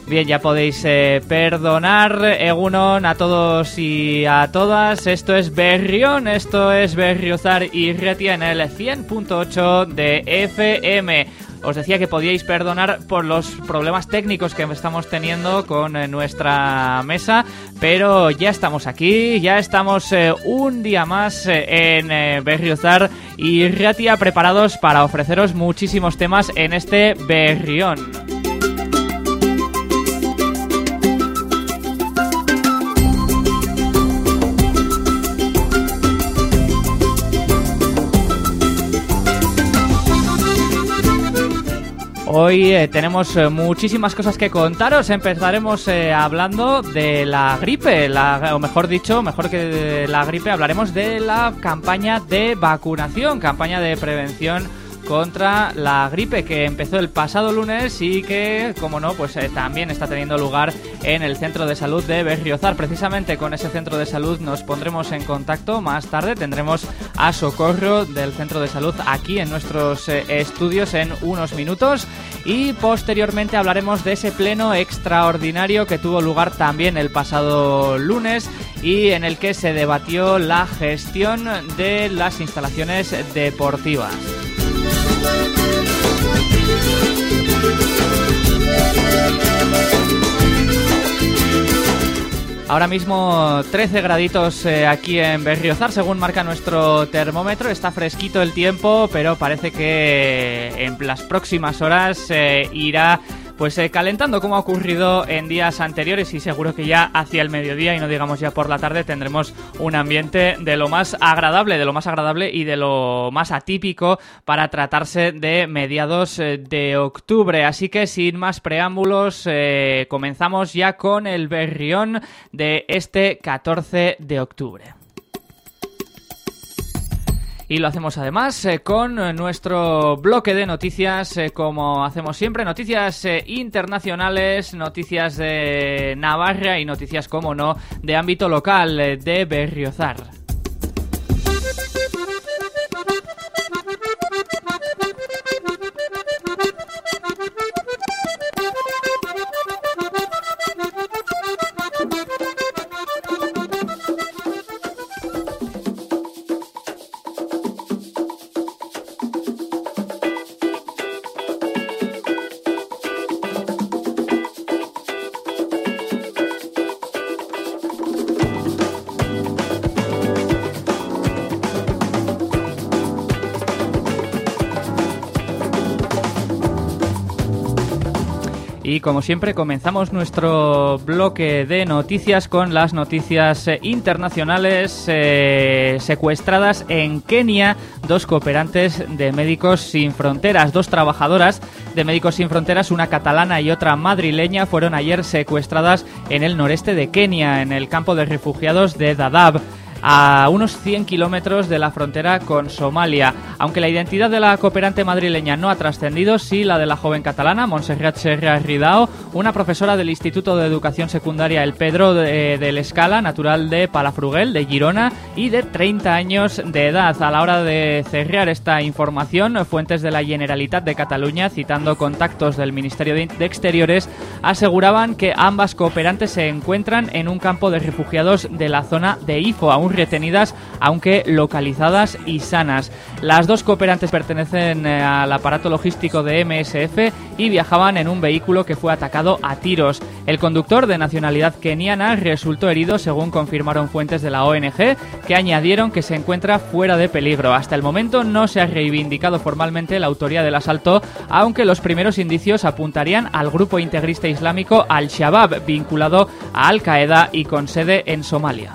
Bien, ya podéis perdonar, Egunon, a todos y a todas. Esto es Berrión, esto es Berriozar y Irratia en el 100.8 de FM. Os decía que podíais perdonar por los problemas técnicos que estamos teniendo con nuestra mesa, pero ya estamos aquí, ya estamos un día más en Berriozar y Irratia, preparados para ofreceros muchísimos temas en este Berrión. Hoy tenemos muchísimas cosas que contaros. Empezaremos hablando de la gripe, mejor que de la gripe, hablaremos de la campaña de vacunación, campaña de prevención contra la gripe que empezó el pasado lunes y que, como no, pues también está teniendo lugar en el Centro de Salud de Berriozar. Precisamente con ese centro de salud nos pondremos en contacto más tarde. Tendremos a Socorro del Centro de Salud aquí en nuestros estudios en unos minutos y posteriormente hablaremos de ese pleno extraordinario que tuvo lugar también el pasado lunes y en el que se debatió la gestión de las instalaciones deportivas. Ahora mismo 13 graditos aquí en Berriozar, según marca nuestro termómetro. Está fresquito el tiempo, pero parece que en las próximas horas irá calentando, como ha ocurrido en días anteriores, y seguro que ya hacia el mediodía y no digamos ya por la tarde tendremos un ambiente de lo más agradable y de lo más atípico para tratarse de mediados de octubre. Así que sin más preámbulos comenzamos ya con el Berrión de este 14 de octubre. Y lo hacemos además con nuestro bloque de noticias, como hacemos siempre, noticias internacionales, noticias de Navarra y noticias, como no, de ámbito local de Berriozar. Y como siempre comenzamos nuestro bloque de noticias con las noticias internacionales. Secuestradas en Kenia 2 cooperantes de Médicos Sin Fronteras. 2 trabajadoras de Médicos Sin Fronteras, una catalana y otra madrileña, fueron ayer secuestradas en el noreste de Kenia, en el campo de refugiados de Dadaab, a unos 100 kilómetros de la frontera con Somalia. Aunque la identidad de la cooperante madrileña no ha trascendido, sí la de la joven catalana, Montserrat Serra Ridao, una profesora del Instituto de Educación Secundaria El Pedro de l'Escala, natural de Palafrugell, de Girona, y de 30 años de edad. A la hora de cerrar esta información, fuentes de la Generalitat de Cataluña, citando contactos del Ministerio de Exteriores, aseguraban que ambas cooperantes se encuentran en un campo de refugiados de la zona de Ifo, aún retenidas, aunque localizadas y sanas. Las 2 cooperantes pertenecen al aparato logístico de MSF y viajaban en un vehículo que fue atacado a tiros. El conductor, de nacionalidad keniana, resultó herido, según confirmaron fuentes de la ONG, que añadieron que se encuentra fuera de peligro. Hasta el momento no se ha reivindicado formalmente la autoría del asalto, aunque los primeros indicios apuntarían al grupo integrista islámico Al-Shabaab, vinculado a Al-Qaeda y con sede en Somalia.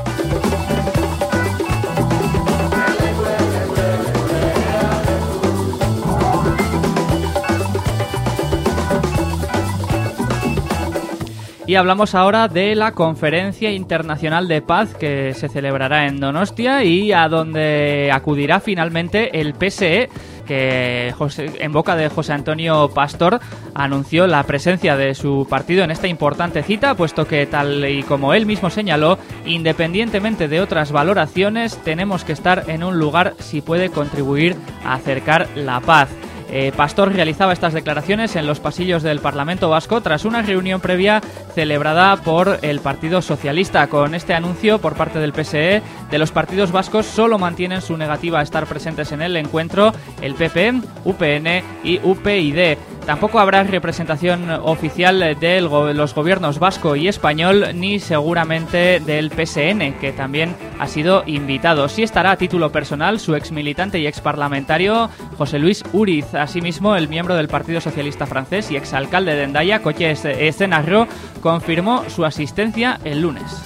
Y hablamos ahora de la Conferencia Internacional de Paz que se celebrará en Donostia y a donde acudirá finalmente el PSE, que en boca de José Antonio Pastor anunció la presencia de su partido en esta importante cita, puesto que, tal y como él mismo señaló, independientemente de otras valoraciones, tenemos que estar en un lugar si puede contribuir a acercar la paz. Pastor realizaba estas declaraciones en los pasillos del Parlamento Vasco tras una reunión previa celebrada por el Partido Socialista. Con este anuncio por parte del PSE, de los partidos vascos solo mantienen su negativa a estar presentes en el encuentro el PP, UPN y UPyD. Tampoco habrá representación oficial de los gobiernos vasco y español, ni seguramente del PSN, que también ha sido invitado. Sí estará a título personal su exmilitante y exparlamentario José Luis Uriz. Asimismo, el miembro del Partido Socialista francés y exalcalde de Hendaya, Coche Ezenarro, confirmó su asistencia el lunes.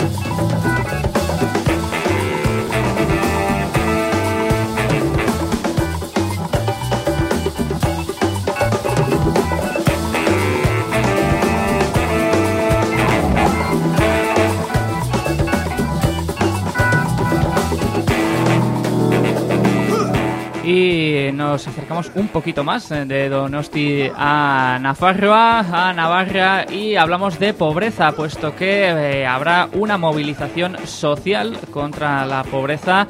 Y nos acercamos un poquito más de Donosti a Navarra y hablamos de pobreza, puesto que habrá una movilización social contra la pobreza,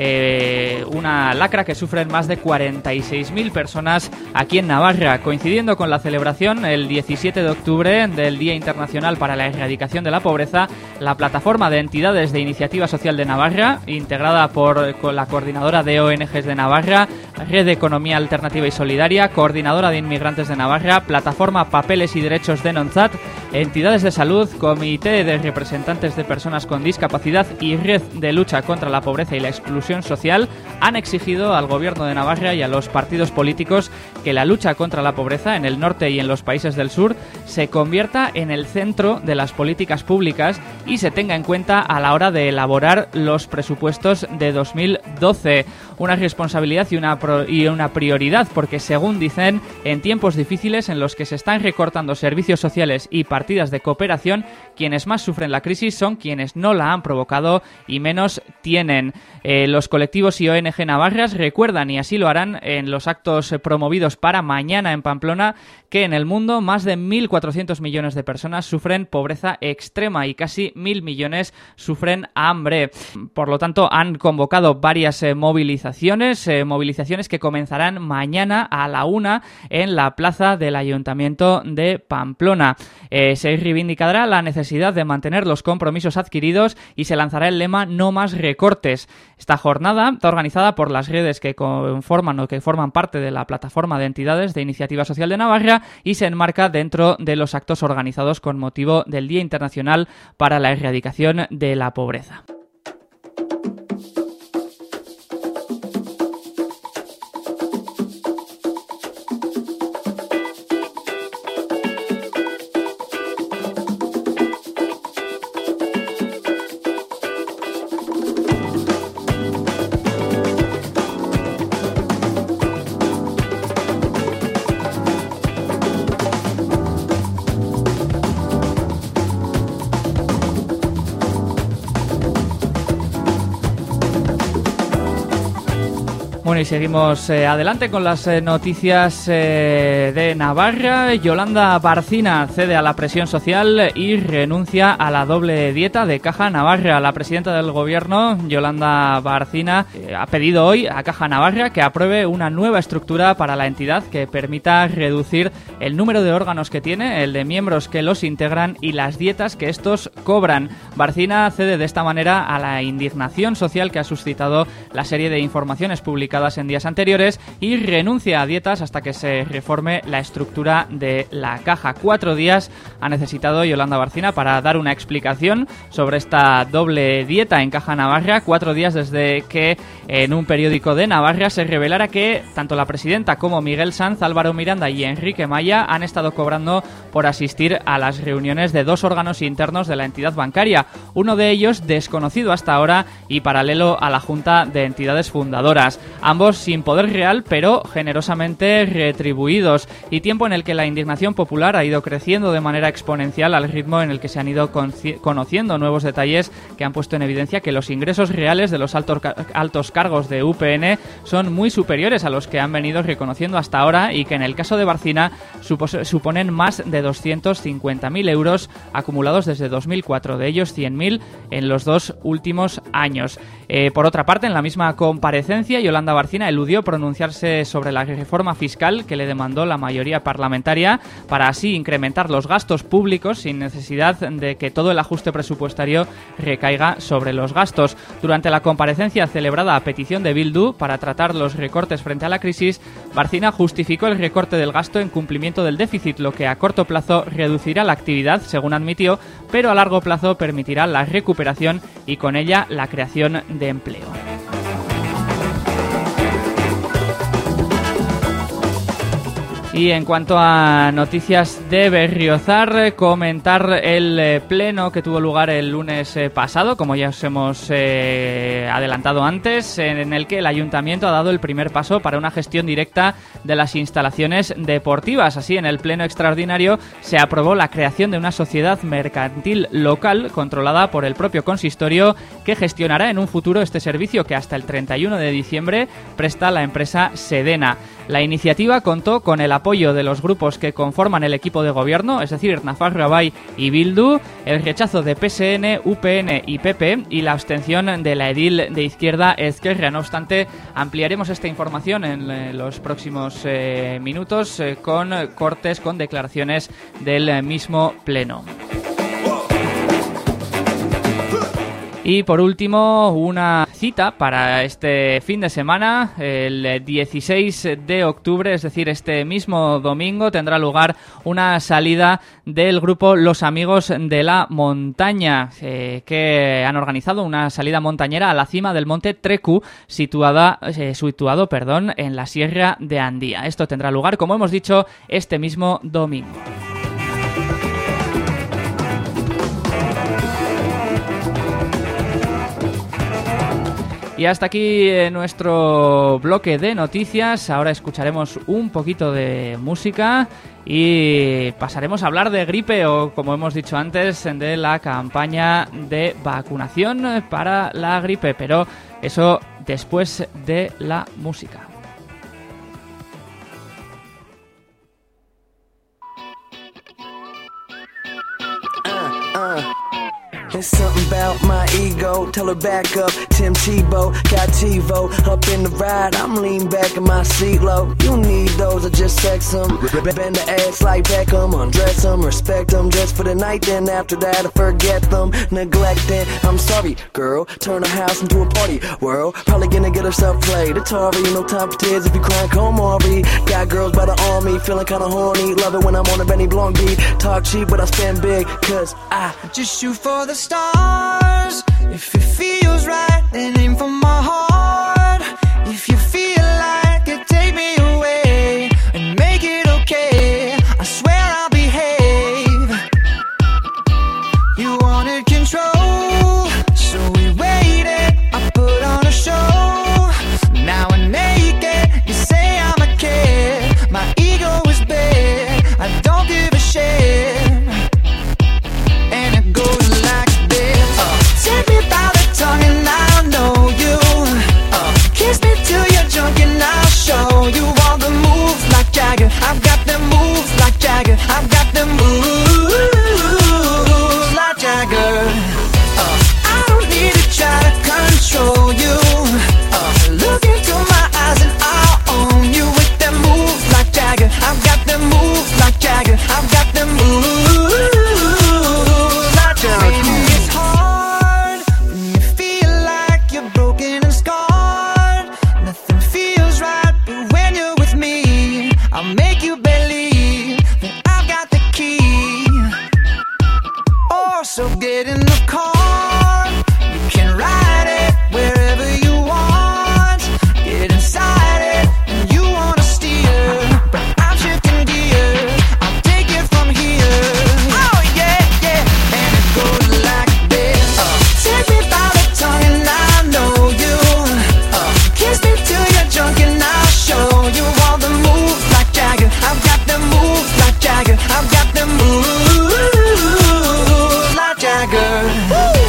una lacra que sufren más de 46.000 personas aquí en Navarra. Coincidiendo con la celebración el 17 de octubre del Día Internacional para la Erradicación de la Pobreza, la plataforma de entidades de Iniciativa Social de Navarra, integrada por la Coordinadora de ONGs de Navarra, Red de Economía Alternativa y Solidaria, Coordinadora de Inmigrantes de Navarra, Plataforma Papeles y Derechos de Nonzat, entidades de salud, Comité de Representantes de Personas con Discapacidad y Red de Lucha contra la Pobreza y la Exclusión Social, han exigido al Gobierno de Navarra y a los partidos políticos que la lucha contra la pobreza en el norte y en los países del sur se convierta en el centro de las políticas públicas y se tenga en cuenta a la hora de elaborar los presupuestos de 2012. Una responsabilidad y una prioridad, porque según dicen, en tiempos difíciles en los que se están recortando servicios sociales y partidas de cooperación, quienes más sufren la crisis son quienes no la han provocado y menos tienen. Los colectivos y ONG navarras recuerdan, y así lo harán en los actos promovidos para mañana en Pamplona, que en el mundo más de 1.400 millones de personas sufren pobreza extrema y casi 1.000 millones sufren hambre. Por lo tanto, han convocado varias movilizaciones que comenzarán mañana a la 1 en la plaza del Ayuntamiento de Pamplona. Se reivindicará la necesidad de mantener los compromisos adquiridos y se lanzará el lema "No más recortes". Esta jornada está organizada por las redes que forman parte de la plataforma de entidades de Iniciativa Social de Navarra y se enmarca dentro de los actos organizados con motivo del Día Internacional para la Erradicación de la Pobreza. Bueno, y seguimos adelante con las noticias de Navarra. Yolanda Barcina cede a la presión social y renuncia a la doble dieta de Caja Navarra. La presidenta del Gobierno, Yolanda Barcina, ha pedido hoy a Caja Navarra que apruebe una nueva estructura para la entidad que permita reducir el número de órganos que tiene, el de miembros que los integran y las dietas que estos cobran. Barcina cede de esta manera a la indignación social que ha suscitado la serie de informaciones publicadas en días anteriores y renuncia a dietas hasta que se reforme la estructura de la Caja. 4 días ha necesitado Yolanda Barcina para dar una explicación sobre esta doble dieta en Caja Navarra. 4 días desde que en un periódico de Navarra se revelara que tanto la presidenta como Miguel Sanz, Álvaro Miranda y Enrique Maya han estado cobrando por asistir a las reuniones de 2 órganos internos de la entidad bancaria, uno de ellos desconocido hasta ahora y paralelo a la Junta de Entidades Fundadoras. Ambos sin poder real, pero generosamente retribuidos, y tiempo en el que la indignación popular ha ido creciendo de manera exponencial al ritmo en el que se han ido conociendo nuevos detalles que han puesto en evidencia que los ingresos reales de los altos cargos de UPN son muy superiores a los que han venido reconociendo hasta ahora y que en el caso de Barcina suponen más de 250.000 euros acumulados desde 2004, de ellos 100.000 en los 2 últimos años. Por otra parte, en la misma comparecencia, Yolanda Barcina Alsina eludió pronunciarse sobre la reforma fiscal que le demandó la mayoría parlamentaria para así incrementar los gastos públicos sin necesidad de que todo el ajuste presupuestario recaiga sobre los gastos. Durante la comparecencia celebrada a petición de Bildu para tratar los recortes frente a la crisis, Bárcena justificó el recorte del gasto en cumplimiento del déficit, lo que a corto plazo reducirá la actividad, según admitió, pero a largo plazo permitirá la recuperación y con ella la creación de empleo. Y en cuanto a noticias de Berriozar, comentar el pleno que tuvo lugar el lunes pasado, como ya os hemos adelantado antes, en el que el Ayuntamiento ha dado el primer paso para una gestión directa de las instalaciones deportivas. Así, en el pleno extraordinario se aprobó la creación de una sociedad mercantil local controlada por el propio consistorio que gestionará en un futuro este servicio que hasta el 31 de diciembre presta la empresa Sedena. La iniciativa contó con el apoyo de los grupos que conforman el equipo de gobierno, es decir, Nafarroa Bai y Bildu, el rechazo de PSN, UPN y PP y la abstención de la edil de Izquierda Ezkerra. No obstante, ampliaremos esta información en los próximos minutos con cortes, con declaraciones del mismo pleno. Y por último, una cita para este fin de semana, el 16 de octubre, es decir, este mismo domingo, tendrá lugar una salida del grupo Los Amigos de la Montaña, que han organizado una salida montañera a la cima del monte Trecu, situado en la Sierra de Andía. Esto tendrá lugar, como hemos dicho, este mismo domingo. Y hasta aquí nuestro bloque de noticias. Ahora escucharemos un poquito de música y pasaremos a hablar de gripe o, como hemos dicho antes, de la campaña de vacunación para la gripe. Pero eso después de la música. It's something about my ego, tell her back up, Tim Tebow, got TiVo, up in the ride, I'm lean back in my seat low, you need those, I just sex them, bend the ass like Beckham, undress them, respect them, just for the night, then after that I forget them, neglecting, I'm sorry, girl, turn the house into a party world, probably gonna get herself played, Atari, no time for tears if you crying, come Ari, got girls by the army, feeling kinda horny, love it when I'm on a Benny Blanc beat, talk cheap but I spend big, cause I just shoot for the stars. If it feels right, then aim for my heart. If you feel like it, take me away and make it okay. I swear I'll behave. You wanted control, so we waited. I put on a show. Now I'm naked. You say I'm a kid. My ego is big. I don't give a shit. And it goes like take me by the tongue and I'll know you. Kiss me till you're drunk and I'll show you all the moves like Jagger. I've got them moves like Jagger. I've got them moves like Jagger. I don't need to try to control you. Look into my eyes and I'll own you with them moves like Jagger. I've got them moves like Jagger. I've got them moves like Jagger. I'll make you believe that I've got the key. Oh, so get in the car. You can ride it wherever you want. Get inside it and you wanna steer. But I'm shifting gears. I'll take it from here. Oh yeah, yeah. And it goes like this. Take me by the tongue and I know you. Kiss me till you're drunk and I'll show you all the moves like Jagger. I've got them moves like Jagger. I've got them moves like Jagger. Woo!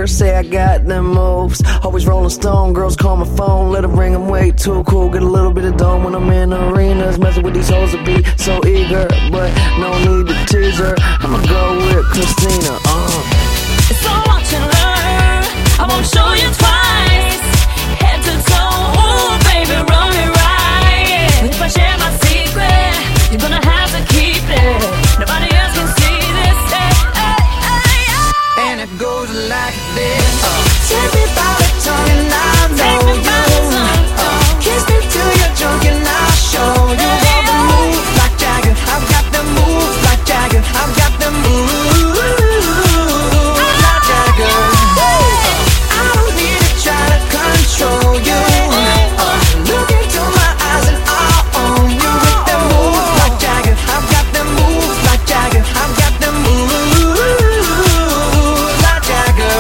Girls say I got them moves. Always rolling stone, girls call my phone. Let her ring, I'm way too cool. Get a little bit of dome when I'm in arenas. Messing with these hoes to be so eager, but no need to tease her. I'ma go with Christina. So watch and learn. I won't show you twice. Head to toe, ooh, baby, run me right. If I share my secret, you're gonna have to keep it. Nobody else can see this. And it goes like this. Take me by the tongue and I know you. Kiss me till you're drunk and I'll show you all the moves like Jagger. I've got the moves like Jagger. I've got the moves like Jagger. I don't need to try to control you. Look into my eyes and I'll own you with the moves like Jagger. I've got the moves like Jagger. I've got the moves like Jagger.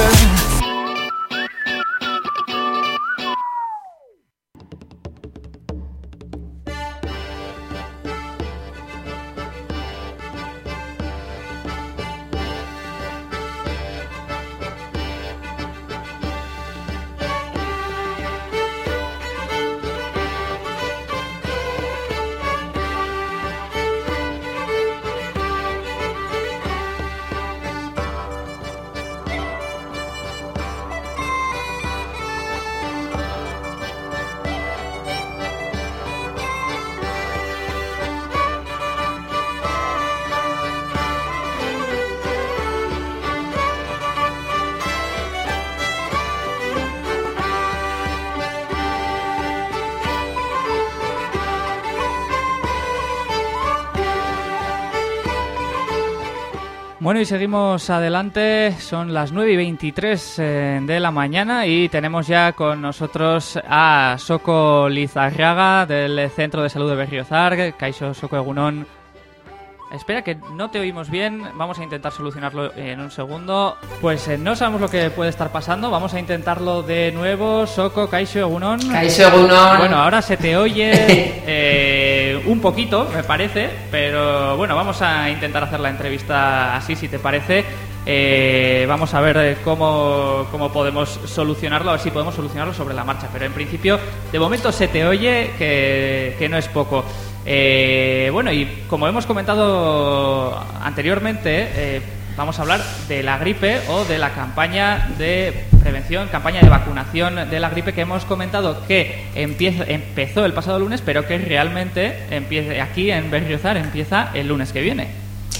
Bueno, y seguimos adelante, son las 9:23 de la mañana y tenemos ya con nosotros a Soko Lizarraga del Centro de Salud de Berriozar. Kaixo, Soko, egunon. Espera, que no te oímos bien, vamos a intentar solucionarlo en un segundo. Pues no sabemos lo que puede estar pasando, vamos a intentarlo de nuevo. Soko, Kaixo, egunon. Kaixo, egunon. Bueno, ahora se te oye un poquito, me parece, pero bueno, vamos a intentar hacer la entrevista así, si te parece. Vamos a ver cómo podemos solucionarlo, a ver si podemos solucionarlo sobre la marcha, pero en principio, de momento se te oye, que no es poco. Bueno, y como hemos comentado anteriormente, vamos a hablar de la gripe o de la campaña de prevención, campaña de vacunación de la gripe que hemos comentado que empezó el pasado lunes, pero que realmente aquí en Berriozar empieza el lunes que viene.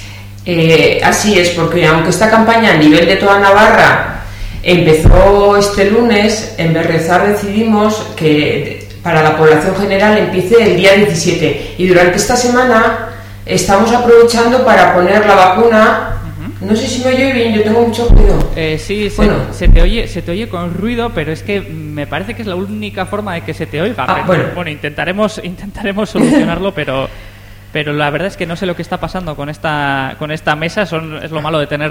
Así es, porque aunque esta campaña a nivel de toda Navarra empezó este lunes, en Berriozar decidimos que para la población general empiece el día 17 y durante esta semana estamos aprovechando para poner la vacuna. No sé si me oye bien, yo tengo mucho ruido. Sí, bueno. se te oye con ruido, pero es que me parece que es la única forma de que se te oiga. Bueno, intentaremos solucionarlo, pero la verdad es que no sé lo que está pasando con esta mesa. Es lo malo de tener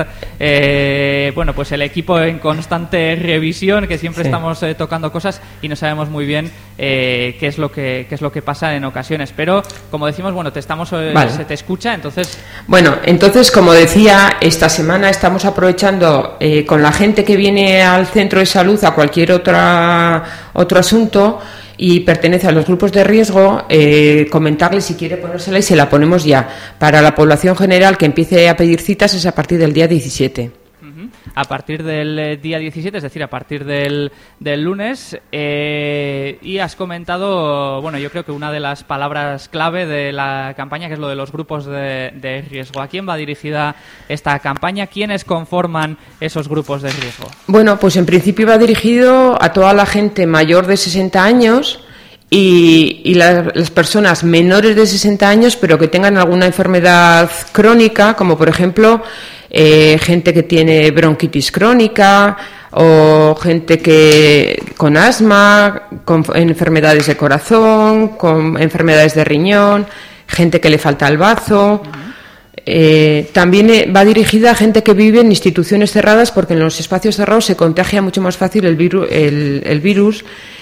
pues el equipo en constante revisión, que siempre estamos tocando cosas y no sabemos muy bien qué es lo que pasa en ocasiones. Pero como decimos, bueno, vale. Se te escucha, entonces. Bueno, entonces como decía, esta semana estamos aprovechando con la gente que viene al centro de salud a cualquier otro asunto y pertenece a los grupos de riesgo, comentarle si quiere ponérsela y se la ponemos ya. Para la población general que empiece a pedir citas es a partir del día 17. A partir del día 17, es decir, a partir del lunes. Y has comentado, bueno, yo creo que una de las palabras clave de la campaña, que es lo de los grupos de riesgo. ¿A quién va dirigida esta campaña? ¿Quiénes conforman esos grupos de riesgo? Bueno, pues en principio va dirigido a toda la gente mayor de 60 años y las personas menores de 60 años, pero que tengan alguna enfermedad crónica, como por ejemplo gente que tiene bronquitis crónica o gente que con asma, con enfermedades de corazón, con enfermedades de riñón, gente que le falta el bazo. También va dirigida a gente que vive en instituciones cerradas, porque en los espacios cerrados se contagia mucho más fácil el virus.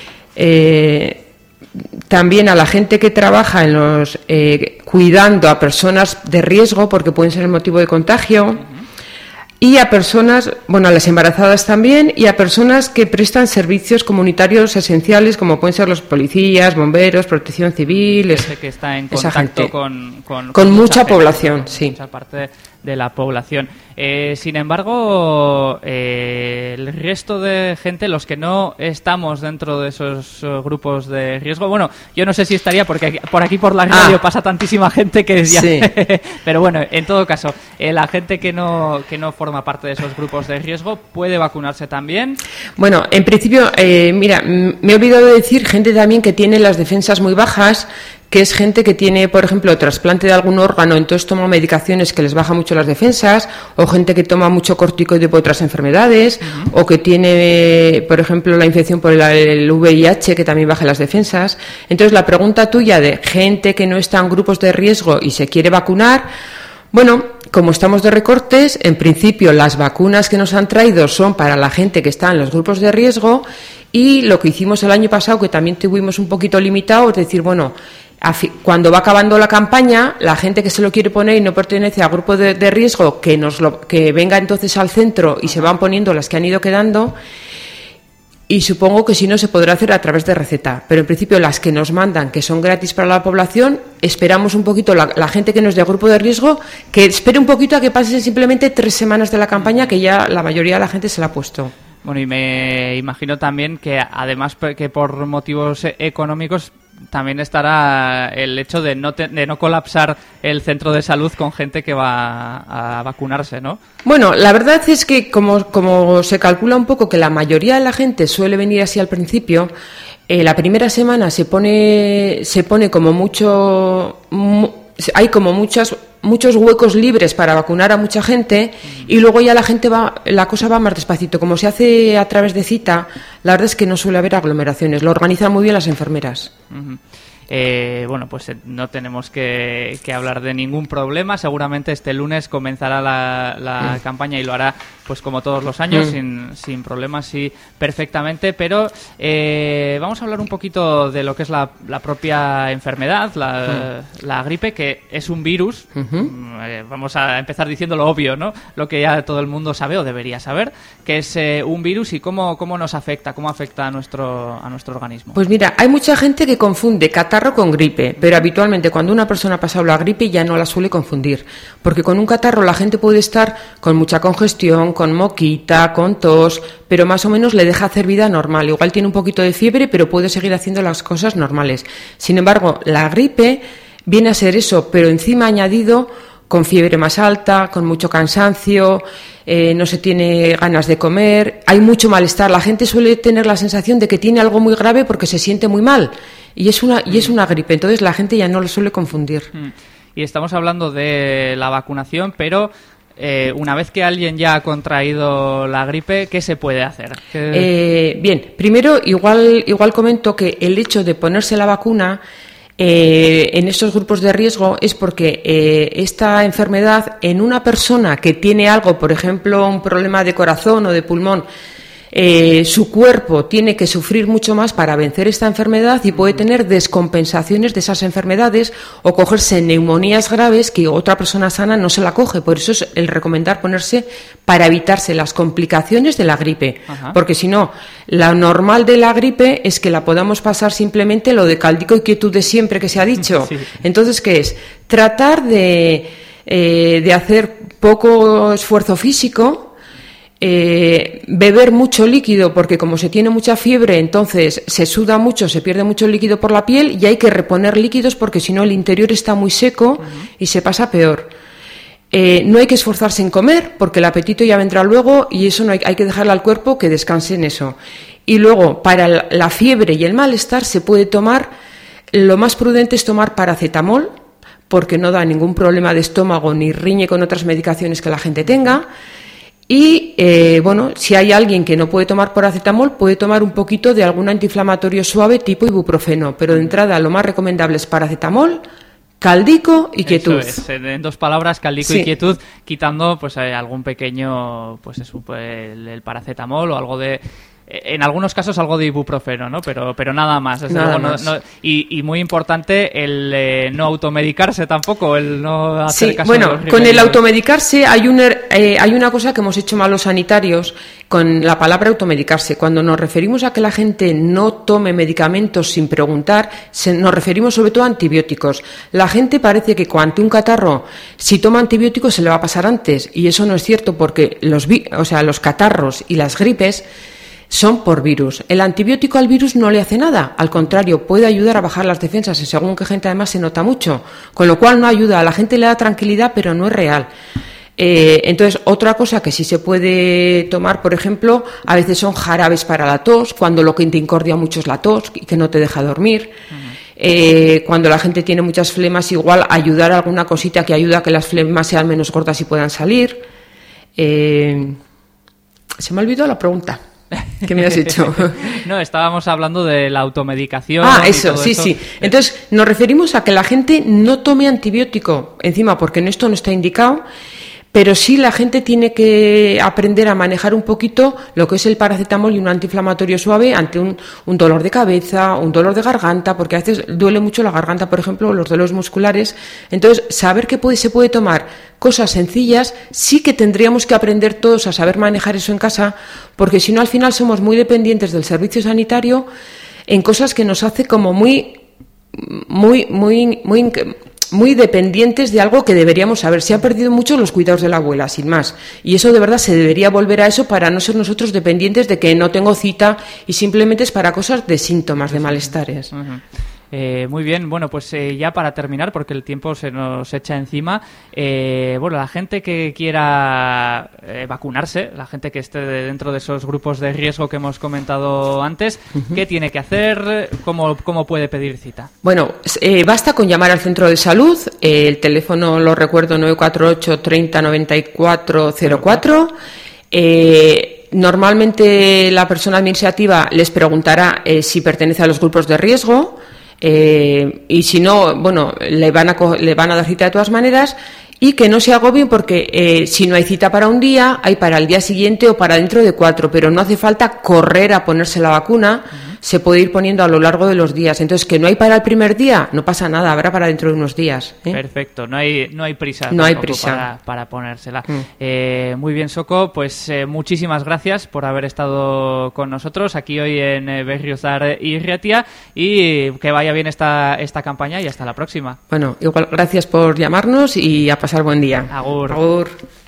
También a la gente que trabaja en cuidando a personas de riesgo, porque pueden ser el motivo de contagio. y a personas, bueno, a las embarazadas también, y a personas que prestan servicios comunitarios esenciales, como pueden ser los policías, bomberos, protección civil. Ese que está en contacto con mucha población, gente, sí. Mucha parte de la población. Sin embargo, el resto de gente, los que no estamos dentro de esos grupos de riesgo, bueno, yo no sé si estaría porque por la radio pasa tantísima gente que ya... Sí. Pero bueno, en todo caso, la gente que no forma parte de esos grupos de riesgo puede vacunarse también. Bueno, en principio, mira, me he olvidado de decir gente también que tiene las defensas muy bajas, que es gente que tiene, por ejemplo, trasplante de algún órgano, entonces toma medicaciones que les baja mucho las defensas, o gente que toma mucho corticoide por otras enfermedades, o que tiene, por ejemplo, la infección por el VIH, que también baja las defensas. Entonces, la pregunta tuya de gente que no está en grupos de riesgo y se quiere vacunar, bueno, como estamos de recortes, en principio las vacunas que nos han traído son para la gente que está en los grupos de riesgo, y lo que hicimos el año pasado, que también tuvimos un poquito limitado, es decir, bueno, cuando va acabando la campaña, la gente que se lo quiere poner y no pertenece a grupo de riesgo, que venga entonces al centro y se van poniendo las que han ido quedando, y supongo que si no se podrá hacer a través de receta, pero en principio las que nos mandan, que son gratis para la población, esperamos un poquito la gente que no es de grupo de riesgo, que espere un poquito a que pasen simplemente 3 semanas de la campaña, que ya la mayoría de la gente se la ha puesto. Bueno, y me imagino también que además que por motivos económicos también estará el hecho de no colapsar el centro de salud con gente que va a vacunarse, ¿no? Bueno, la verdad es que como se calcula un poco que la mayoría de la gente suele venir así al principio, la primera semana se pone como mucho... hay como muchos huecos libres para vacunar a mucha gente, y luego ya la cosa va más despacito. Como se hace a través de cita, la verdad es que no suele haber aglomeraciones, lo organizan muy bien las enfermeras. Uh-huh. Bueno, pues no tenemos que hablar de ningún problema. Seguramente este lunes comenzará la campaña y lo hará pues como todos los años, sin problemas y perfectamente. Pero vamos a hablar un poquito de lo que es la propia enfermedad, la gripe, que es un virus. Vamos a empezar diciendo lo obvio, ¿no? Lo que ya todo el mundo sabe o debería saber, que es un virus y cómo nos afecta, cómo afecta a nuestro organismo. Pues mira, hay mucha gente que confunde catarro con gripe, pero habitualmente cuando una persona ha pasado la gripe ya no la suele confundir, porque con un catarro la gente puede estar con mucha congestión, con moquita, con tos, pero más o menos le deja hacer vida normal. Igual tiene un poquito de fiebre, pero puede seguir haciendo las cosas normales. Sin embargo, la gripe viene a ser eso, pero encima añadido con fiebre más alta, con mucho cansancio, no se tiene ganas de comer, hay mucho malestar. La gente suele tener la sensación de que tiene algo muy grave porque se siente muy mal, y es una gripe, entonces la gente ya no lo suele confundir. Y estamos hablando de la vacunación, pero una vez que alguien ya ha contraído la gripe, ¿qué se puede hacer? Bien, primero igual comento que el hecho de ponerse la vacuna en estos grupos de riesgo es porque esta enfermedad en una persona que tiene algo, por ejemplo, un problema de corazón o de pulmón, su cuerpo tiene que sufrir mucho más para vencer esta enfermedad y puede tener descompensaciones de esas enfermedades o cogerse neumonías graves que otra persona sana no se la coge. Por eso es el recomendar ponerse para evitarse las complicaciones de la gripe. Ajá. Porque si no, la normal de la gripe es que la podamos pasar simplemente lo de caldico y quietud de siempre que se ha dicho. Sí. Entonces, ¿qué es? Tratar de hacer poco esfuerzo físico, beber mucho líquido, porque como se tiene mucha fiebre, entonces se suda mucho, se pierde mucho líquido por la piel y hay que reponer líquidos porque si no el interior está muy seco y se pasa peor. No hay que esforzarse en comer porque el apetito ya vendrá luego y eso no hay que dejarle al cuerpo que descanse en eso. Y luego, para la fiebre y el malestar se puede tomar, lo más prudente es tomar paracetamol, porque no da ningún problema de estómago ni riñe con otras medicaciones que la gente tenga. Y, bueno, si hay alguien que no puede tomar paracetamol, puede tomar un poquito de algún antiinflamatorio suave tipo ibuprofeno, pero de entrada lo más recomendable es paracetamol, caldico y quietud. Eso es, en 2 palabras, caldico y quietud, quitando pues algún pequeño, pues eso, pues, el paracetamol o algo de en algunos casos algo de ibuprofeno, ¿no? Pero nada más. Desde Nada luego, más. Y muy importante el no automedicarse tampoco, el no hacer Sí, caso de bueno, los con el remedios. automedicarse hay una cosa que hemos hecho mal los sanitarios con la palabra automedicarse. Cuando nos referimos a que la gente no tome medicamentos sin preguntar, nos referimos sobre todo a antibióticos. La gente parece que ante un catarro, si toma antibióticos se le va a pasar antes, y eso no es cierto, porque los catarros y las gripes son por virus. El antibiótico al virus no le hace nada, al contrario, puede ayudar a bajar las defensas, y según qué gente además se nota mucho, con lo cual no ayuda, a la gente le da tranquilidad, pero no es real. Entonces, otra cosa que sí se puede tomar, por ejemplo, a veces son jarabes para la tos, cuando lo que te incordia mucho es la tos y que no te deja dormir. Cuando la gente tiene muchas flemas, igual ayudar a alguna cosita que ayuda a que las flemas sean menos gordas y puedan salir. Se me ha olvidado la pregunta que me has hecho. No, estábamos hablando de la automedicación. Ah, y eso, todo sí, eso. sí. Entonces, nos referimos a que la gente no tome antibiótico, encima, porque en esto no está indicado, pero sí la gente tiene que aprender a manejar un poquito lo que es el paracetamol y un antiinflamatorio suave ante un dolor de cabeza, un dolor de garganta, porque a veces duele mucho la garganta, por ejemplo, los dolores musculares. Entonces, saber que se puede tomar cosas sencillas, sí que tendríamos que aprender todos a saber manejar eso en casa, porque si no, al final somos muy dependientes del servicio sanitario en cosas que nos hace como muy dependientes de algo que deberíamos saber. Se han perdido mucho los cuidados de la abuela, sin más. Y eso de verdad se debería volver a eso para no ser nosotros dependientes de que no tengo cita y simplemente es para cosas de síntomas, de malestares. Uh-huh. Muy bien, bueno, pues ya para terminar, porque el tiempo se nos echa encima, bueno, la gente que quiera vacunarse, la gente que esté dentro de esos grupos de riesgo que hemos comentado antes, ¿qué tiene que hacer? ¿Cómo puede pedir cita? Bueno, basta con llamar al centro de salud, el teléfono lo recuerdo 948 30 94 04. Normalmente la persona administrativa les preguntará si pertenece a los grupos de riesgo. Y si no, bueno, le van a dar cita de todas maneras, y que no se agobien porque si no hay cita para un día, hay para el día siguiente o para dentro de 4, pero no hace falta correr a ponerse la vacuna, se puede ir poniendo a lo largo de los días. Entonces, que no hay para el primer día, no pasa nada, habrá para dentro de unos días. Perfecto, no hay prisa. No hay prisa. Para ponérsela. Muy bien, Soko, pues muchísimas gracias por haber estado con nosotros aquí hoy en Berriozar y Ratia, y que vaya bien esta campaña y hasta la próxima. Bueno, igual, gracias por llamarnos y a pasar buen día. Agur. Agur.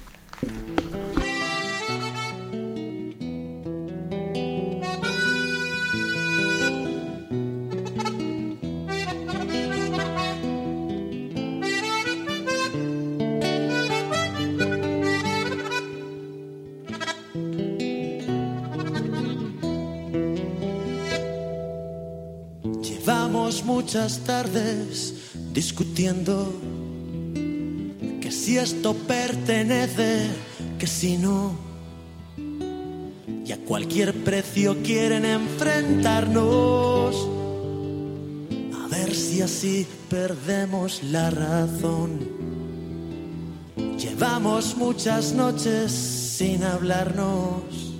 Llevamos muchas tardes discutiendo que si esto pertenece, que si no, y a cualquier precio quieren enfrentarnos, a ver si así perdemos la razón. Llevamos muchas noches sin hablarnos,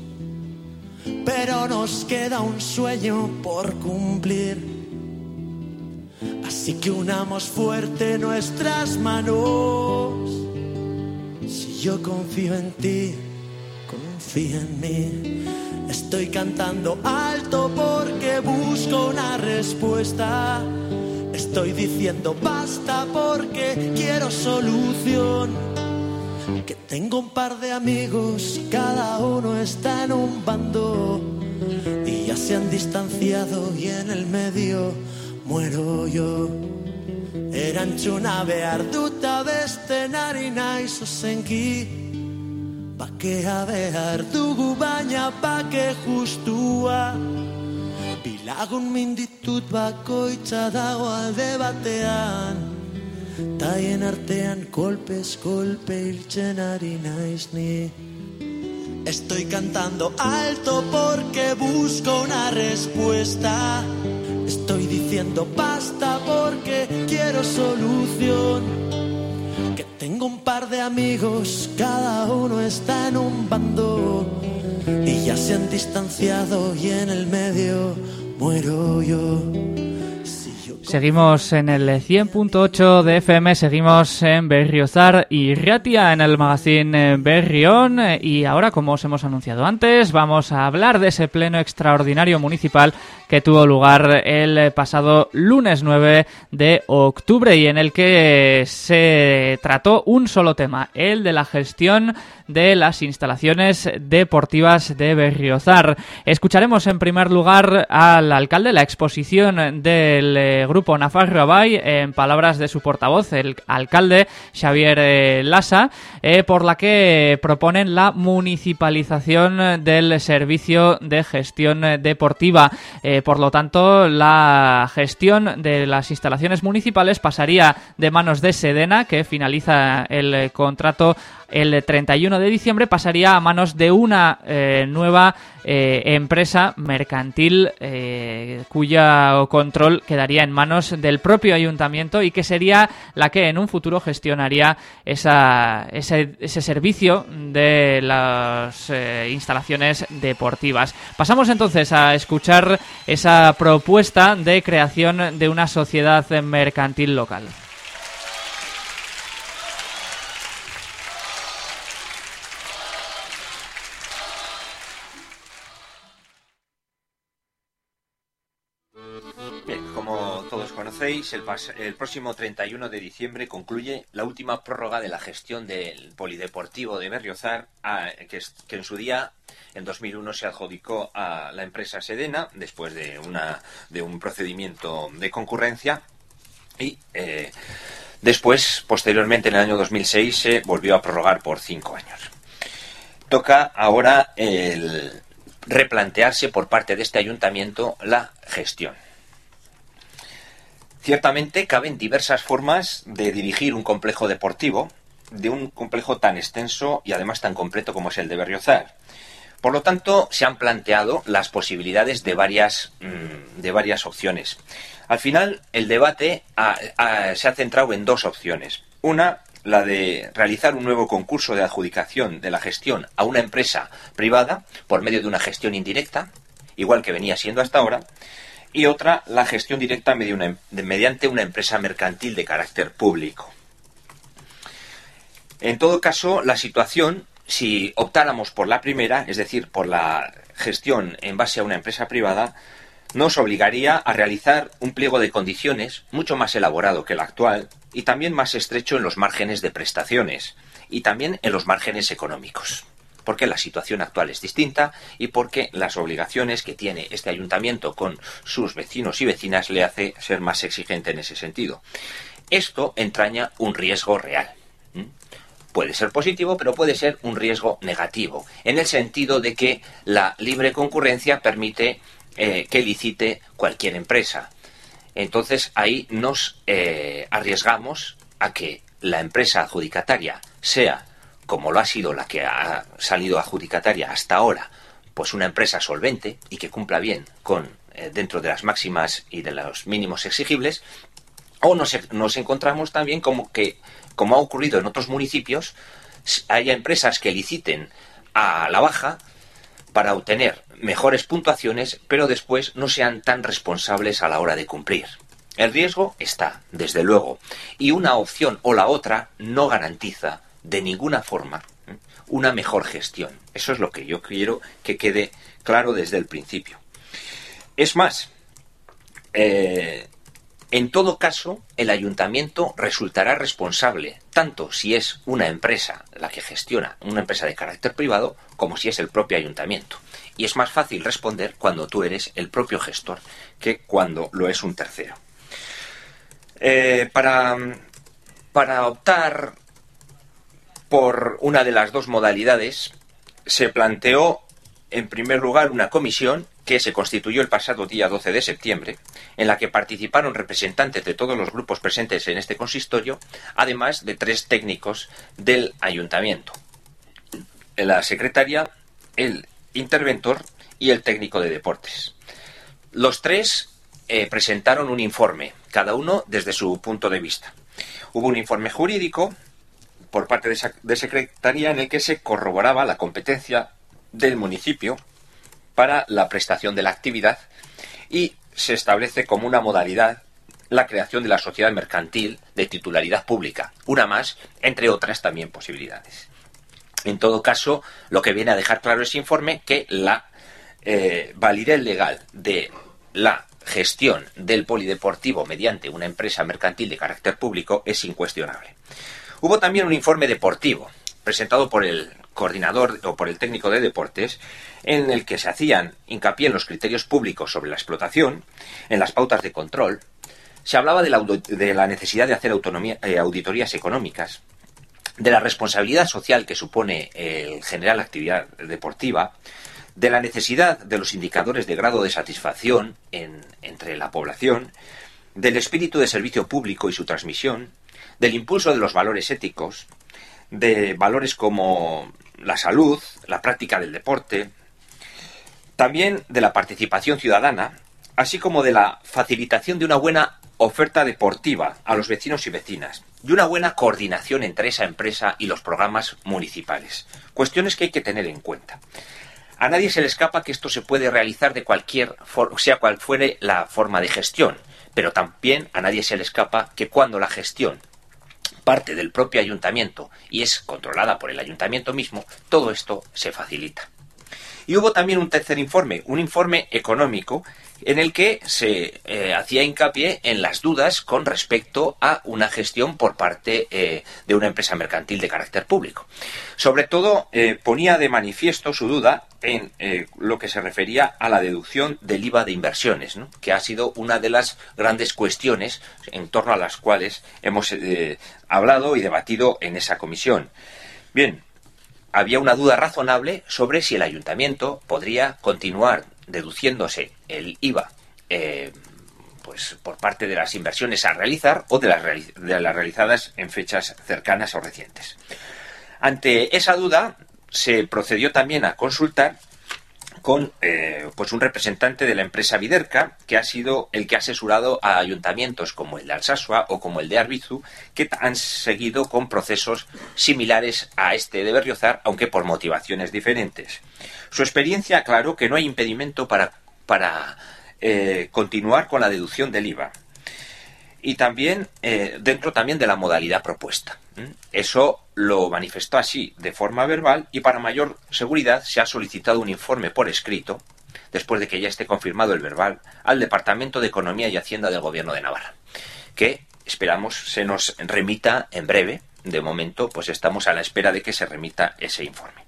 pero nos queda un sueño por cumplir. Así que unamos fuerte nuestras manos. Si yo confío en ti, confía en mí. Estoy cantando alto porque busco una respuesta. Estoy diciendo basta porque quiero solución. Que tengo un par de amigos, cada uno está en un bando, y ya se han distanciado y en el medio muero yo. Erantxuna behar duta beste nari naiz ozenki, bakea behar dugu baina bake justua. Bilagun minditut bakoitza dago alde batean, taien artean kolpez kolpe hiltzen ari naiz ni. Estoy cantando alto porque busco una respuesta. Estoy diciendo basta porque quiero solución. Que tengo un par par de amigos, cada uno está en un bando y ya se han distanciado y en el medio muero yo. Seguimos en el 100.8 de FM, seguimos en Berriozar y Ratia, en el magazine Berrión, y ahora, como os hemos anunciado antes, vamos a hablar de ese pleno extraordinario municipal que tuvo lugar el pasado lunes 9 de octubre y en el que se trató un solo tema, el de la gestión de las instalaciones deportivas de Berriozar. Escucharemos en primer lugar al alcalde, la exposición del grupo Nafarroa Bai, en palabras de su portavoz, el alcalde Xavier Lasa, por la que proponen la municipalización del servicio de gestión deportiva. Por lo tanto, la gestión de las instalaciones municipales pasaría de manos de Sedena, que finaliza el contrato el 31 de diciembre, pasaría a manos de una nueva empresa mercantil cuyo control quedaría en manos del propio ayuntamiento y que sería la que en un futuro gestionaría ese servicio de las instalaciones deportivas. Pasamos entonces a escuchar esa propuesta de creación de una sociedad mercantil local. Bien, como todos conocéis, el próximo 31 de diciembre concluye la última prórroga de la gestión del Polideportivo de Berriozar, que en su día, en 2001, se adjudicó a la empresa Sedena después de un procedimiento de concurrencia y después, posteriormente, en el año 2006, se volvió a prorrogar por 5 años. Toca ahora replantearse por parte de este ayuntamiento la gestión. Ciertamente caben diversas formas de dirigir un complejo deportivo, de un complejo tan extenso y además tan completo como es el de Berriozar. Por lo tanto, se han planteado las posibilidades de varias opciones. Al final, el debate se ha centrado en 2 opciones. Una, la de realizar un nuevo concurso de adjudicación de la gestión a una empresa privada por medio de una gestión indirecta, igual que venía siendo hasta ahora. Y otra, la gestión directa mediante una empresa mercantil de carácter público. En todo caso, la situación, si optáramos por la primera, es decir, por la gestión en base a una empresa privada, nos obligaría a realizar un pliego de condiciones mucho más elaborado que el actual y también más estrecho en los márgenes de prestaciones y también en los márgenes económicos. Porque la situación actual es distinta y porque las obligaciones que tiene este ayuntamiento con sus vecinos y vecinas le hace ser más exigente en ese sentido. Esto entraña un riesgo real. Puede ser positivo, pero puede ser un riesgo negativo, en el sentido de que la libre concurrencia permite que licite cualquier empresa. Entonces ahí nos arriesgamos a que la empresa adjudicataria sea, como lo ha sido la que ha salido adjudicataria hasta ahora, pues una empresa solvente y que cumpla bien con dentro de las máximas y de los mínimos exigibles, o nos encontramos también como ha ocurrido en otros municipios, haya empresas que liciten a la baja para obtener mejores puntuaciones, pero después no sean tan responsables a la hora de cumplir. El riesgo está, desde luego, y una opción o la otra no garantiza de ninguna forma una mejor gestión. Eso es lo que yo quiero que quede claro desde el principio. Es más, en todo caso, el ayuntamiento resultará responsable, tanto si es una empresa la que gestiona, una empresa de carácter privado, como si es el propio ayuntamiento. Y es más fácil responder cuando tú eres el propio gestor que cuando lo es un tercero. Para optar por una de las 2 modalidades, se planteó en primer lugar una comisión que se constituyó el pasado día 12 de septiembre, en la que participaron representantes de todos los grupos presentes en este consistorio, además de 3 técnicos del ayuntamiento: la secretaria, el interventor y el técnico de deportes. Los 3 presentaron un informe, cada uno desde su punto de vista. Hubo un informe jurídico por parte de Secretaría en el que se corroboraba la competencia del municipio para la prestación de la actividad y se establece como una modalidad la creación de la sociedad mercantil de titularidad pública, una más, entre otras también posibilidades. En todo caso, lo que viene a dejar claro ese informe que la validez legal de la gestión del polideportivo mediante una empresa mercantil de carácter público es incuestionable. Hubo también un informe deportivo presentado por el coordinador o por el técnico de deportes en el que se hacían hincapié en los criterios públicos sobre la explotación, en las pautas de control. Se hablaba de la necesidad de hacer auditorías económicas, de la responsabilidad social que supone el generar la actividad deportiva, de la necesidad de los indicadores de grado de satisfacción entre la población, del espíritu de servicio público y su transmisión, del impulso de los valores éticos, de valores como la salud, la práctica del deporte, también de la participación ciudadana, así como de la facilitación de una buena oferta deportiva a los vecinos y vecinas y una buena coordinación entre esa empresa y los programas municipales. Cuestiones que hay que tener en cuenta. A nadie se le escapa que esto se puede realizar de cualquier forma, sea cual fuere la forma de gestión, pero también a nadie se le escapa que cuando la gestión parte del propio ayuntamiento y es controlada por el ayuntamiento mismo, todo esto se facilita. Y hubo también un tercer informe, un informe económico, en el que se hacía hincapié en las dudas con respecto a una gestión por parte de una empresa mercantil de carácter público. Sobre todo ponía de manifiesto su duda en lo que se refería a la deducción del IVA de inversiones, ¿no?, que ha sido una de las grandes cuestiones en torno a las cuales hemos hablado y debatido en esa comisión. Bien, había una duda razonable sobre si el ayuntamiento podría continuar deduciéndose el IVA pues por parte de las inversiones a realizar o de las realizadas en fechas cercanas o recientes. Ante esa duda se procedió también a consultar con pues un representante de la empresa Viderca, que ha sido el que ha asesorado a ayuntamientos como el de Alsasua o como el de Arbizu, que han seguido con procesos similares a este de Berriozar, aunque por motivaciones diferentes. Su experiencia aclaró que no hay impedimento para continuar con la deducción del IVA. Y también dentro también de la modalidad propuesta. Eso lo manifestó así de forma verbal y para mayor seguridad se ha solicitado un informe por escrito, después de que ya esté confirmado el verbal, al Departamento de Economía y Hacienda del Gobierno de Navarra, que esperamos se nos remita en breve. De momento, pues estamos a la espera de que se remita ese informe.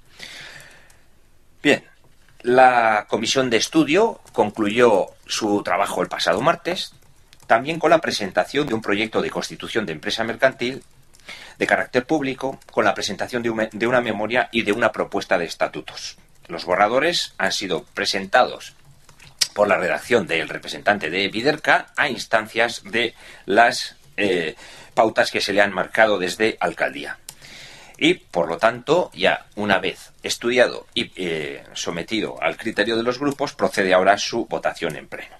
Bien, la comisión de estudio concluyó su trabajo el pasado martes, también con la presentación de un proyecto de constitución de empresa mercantil de carácter público, con la presentación de una memoria y de una propuesta de estatutos. Los borradores han sido presentados por la redacción del representante de Viderca a instancias de las pautas que se le han marcado desde Alcaldía. Y, por lo tanto, ya una vez estudiado y sometido al criterio de los grupos, procede ahora su votación en pleno.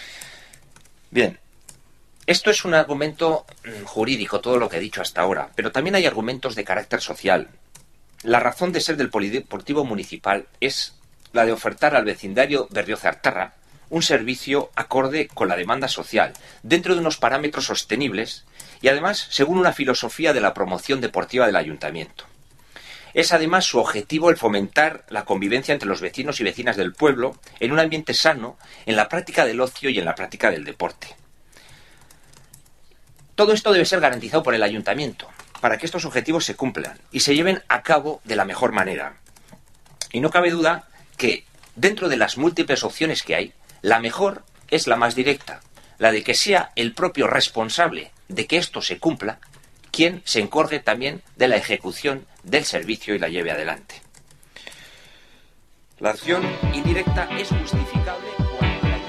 Bien, esto es un argumento jurídico, todo lo que he dicho hasta ahora, pero también hay argumentos de carácter social. La razón de ser del polideportivo municipal es la de ofertar al vecindario Berriozar-Tarra un servicio acorde con la demanda social, dentro de unos parámetros sostenibles y además según una filosofía de la promoción deportiva del ayuntamiento. Es además su objetivo el fomentar la convivencia entre los vecinos y vecinas del pueblo en un ambiente sano, en la práctica del ocio y en la práctica del deporte. Todo esto debe ser garantizado por el ayuntamiento para que estos objetivos se cumplan y se lleven a cabo de la mejor manera. Y no cabe duda que dentro de las múltiples opciones que hay, la mejor es la más directa, la de que sea el propio responsable de que esto se cumpla quien se encargue también de la ejecución del servicio y la lleve adelante. La acción indirecta es justificable cuando la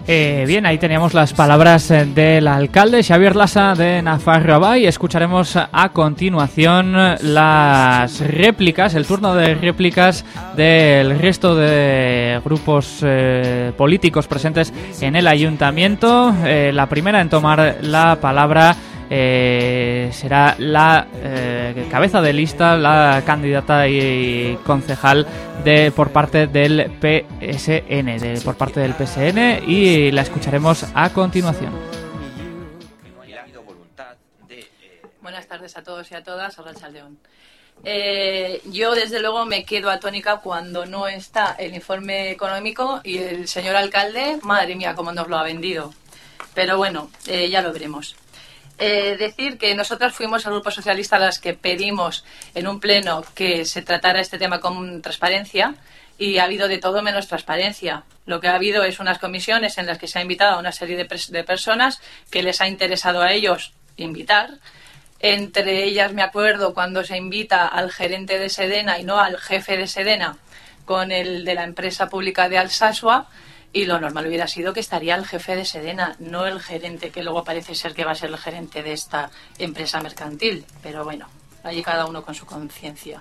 Bien, ahí teníamos las palabras del alcalde Xavier Lasa de Nafarroa y escucharemos a continuación las réplicas, el turno de réplicas del resto de grupos políticos presentes en el ayuntamiento. La primera en tomar la palabra será la cabeza de lista, la candidata y concejal por parte del PSN, por parte del PSN, y la escucharemos a continuación. Buenas tardes a todos y a todas, Arracha León. Yo desde luego me quedo atónica cuando no está el informe económico y el señor alcalde, madre mía, cómo nos lo ha vendido. Pero bueno, ya lo veremos. Decir que nosotras fuimos al Grupo Socialista las que pedimos en un pleno que se tratara este tema con transparencia, y ha habido de todo menos transparencia. Lo que ha habido es unas comisiones en las que se ha invitado a una serie de personas que les ha interesado a ellos invitar. Entre ellas me acuerdo cuando se invita al gerente de Sedena y no al jefe de Sedena con el de la empresa pública de Alsasua. Y lo normal hubiera sido que estaría el jefe de Sedena, no el gerente, que luego parece ser que va a ser el gerente de esta empresa mercantil. Pero bueno, allí cada uno con su conciencia.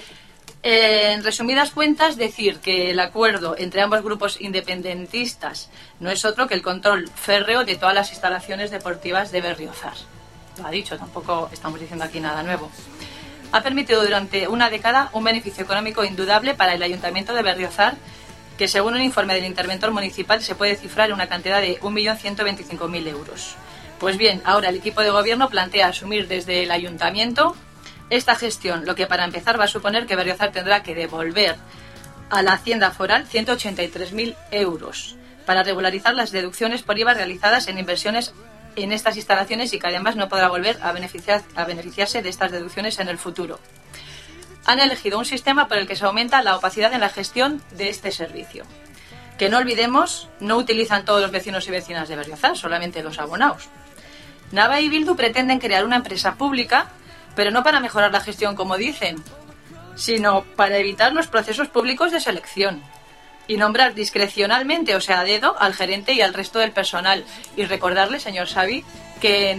En resumidas cuentas, decir que el acuerdo entre ambos grupos independentistas no es otro que el control férreo de todas las instalaciones deportivas de Berriozar. Lo ha dicho, tampoco estamos diciendo aquí nada nuevo. Ha permitido durante una década un beneficio económico indudable para el Ayuntamiento de Berriozar, que según un informe del interventor municipal se puede cifrar en una cantidad de 1.125.000 euros. Pues bien, ahora el equipo de gobierno plantea asumir desde el ayuntamiento esta gestión, lo que para empezar va a suponer que Berriozar tendrá que devolver a la Hacienda Foral 183.000 euros para regularizar las deducciones por IVA realizadas en inversiones en estas instalaciones, y que además no podrá volver a beneficiarse de estas deducciones en el futuro. Han elegido un sistema por el que se aumenta la opacidad en la gestión de este servicio. Que no olvidemos, no utilizan todos los vecinos y vecinas de Berriozar, solamente los abonados. Nava y Bildu pretenden crear una empresa pública, pero no para mejorar la gestión como dicen, sino para evitar los procesos públicos de selección y nombrar discrecionalmente, o sea, a dedo, al gerente y al resto del personal. Y recordarle, señor Xavi, que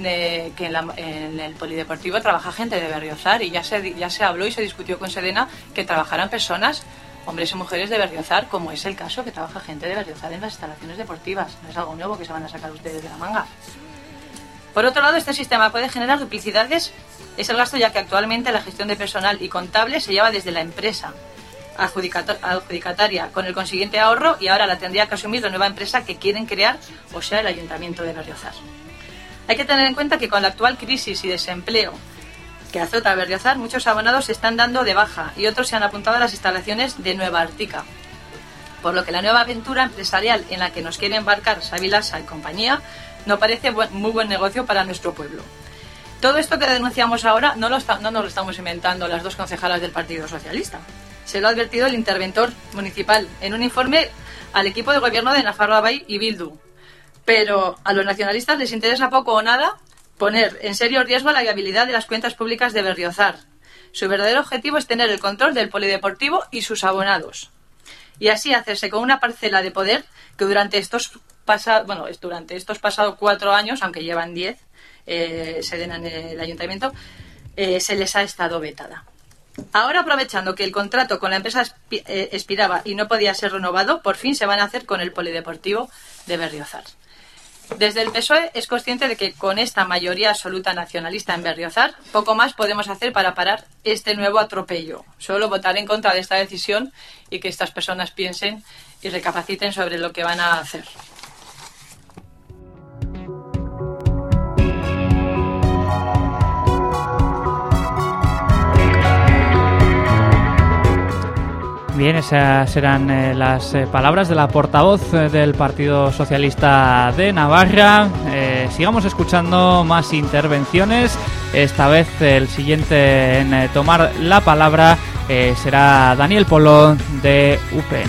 en el polideportivo trabaja gente de Berriozar, y ya se habló y se discutió con Sedena que trabajarán personas, hombres y mujeres de Berriozar, como es el caso que trabaja gente de Berriozar en las instalaciones deportivas. No es algo nuevo que se van a sacar ustedes de la manga. Por otro lado, este sistema puede generar duplicidades. Es el gasto, ya que actualmente la gestión de personal y contable se lleva desde la empresa adjudicataria, con el consiguiente ahorro, y ahora la tendría que asumir la nueva empresa que quieren crear, o sea, el Ayuntamiento de Berriozar. Hay que tener en cuenta que con la actual crisis y desempleo que azota a Berriozar, muchos abonados se están dando de baja y otros se han apuntado a las instalaciones de Nueva Artica. Por lo que la nueva aventura empresarial en la que nos quiere embarcar Xavi Lasa y compañía no parece muy buen negocio para nuestro pueblo. Todo esto que denunciamos ahora no nos lo estamos inventando las dos concejalas del Partido Socialista. Se lo ha advertido el interventor municipal en un informe al equipo de gobierno de Nafarroa y Bildu. Pero a los nacionalistas les interesa poco o nada poner en serio riesgo la viabilidad de las cuentas públicas de Berriozar. Su verdadero objetivo es tener el control del polideportivo y sus abonados, y así hacerse con una parcela de poder que durante estos pasados 4 años, aunque llevan 10, Sedena en el ayuntamiento, se les ha estado vetada. Ahora, aprovechando que el contrato con la empresa expiraba y no podía ser renovado, por fin se van a hacer con el polideportivo de Berriozar. Desde el PSOE es consciente de que con esta mayoría absoluta nacionalista en Berriozar, poco más podemos hacer para parar este nuevo atropello. Solo votar en contra de esta decisión y que estas personas piensen y recapaciten sobre lo que van a hacer. Bien, esas serán las palabras de la portavoz del Partido Socialista de Navarra. Sigamos escuchando más intervenciones. Esta vez el siguiente en tomar la palabra será Daniel Polo de UPN.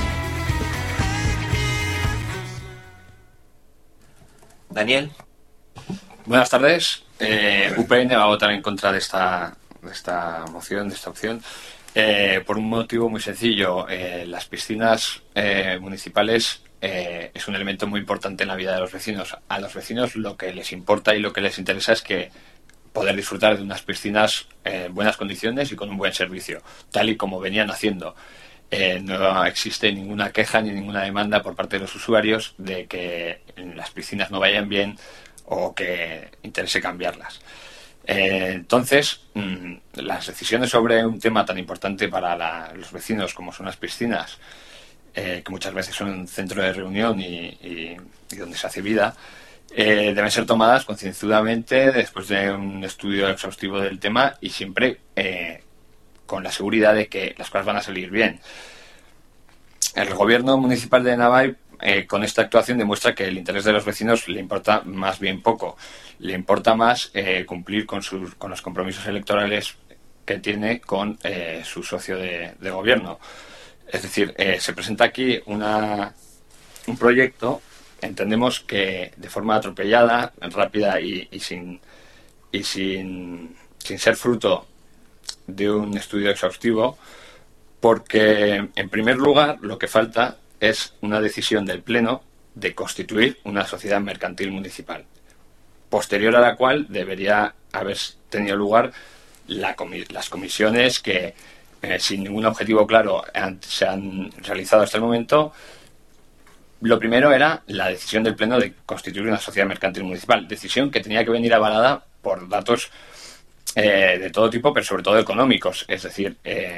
Daniel. Buenas tardes. UPN va a votar en contra de esta moción, de esta opción. Por un motivo muy sencillo. Las piscinas municipales es un elemento muy importante en la vida de los vecinos. A los vecinos lo que les importa y lo que les interesa es que poder disfrutar de unas piscinas en buenas condiciones y con un buen servicio, tal y como venían haciendo. No existe ninguna queja ni ninguna demanda por parte de los usuarios de que las piscinas no vayan bien o que interese cambiarlas. Entonces, las decisiones sobre un tema tan importante para los vecinos como son las piscinas, que muchas veces son un centro de reunión y donde se hace vida, deben ser tomadas concienzudamente después de un estudio exhaustivo del tema y siempre con la seguridad de que las cosas van a salir bien. El gobierno municipal de Navai con esta actuación demuestra que el interés de los vecinos le importa más bien poco. Le importa más cumplir con los compromisos electorales que tiene con su socio de gobierno. Es decir, se presenta aquí un proyecto, entendemos que de forma atropellada, rápida y sin ser fruto de un estudio exhaustivo, porque en primer lugar lo que falta es una decisión del Pleno de constituir una sociedad mercantil municipal, posterior a la cual debería haber tenido lugar las comisiones que sin ningún objetivo claro se han realizado hasta el momento. Lo primero era la decisión del Pleno de constituir una sociedad mercantil municipal, decisión que tenía que venir avalada por datos de todo tipo, pero sobre todo económicos. Es decir,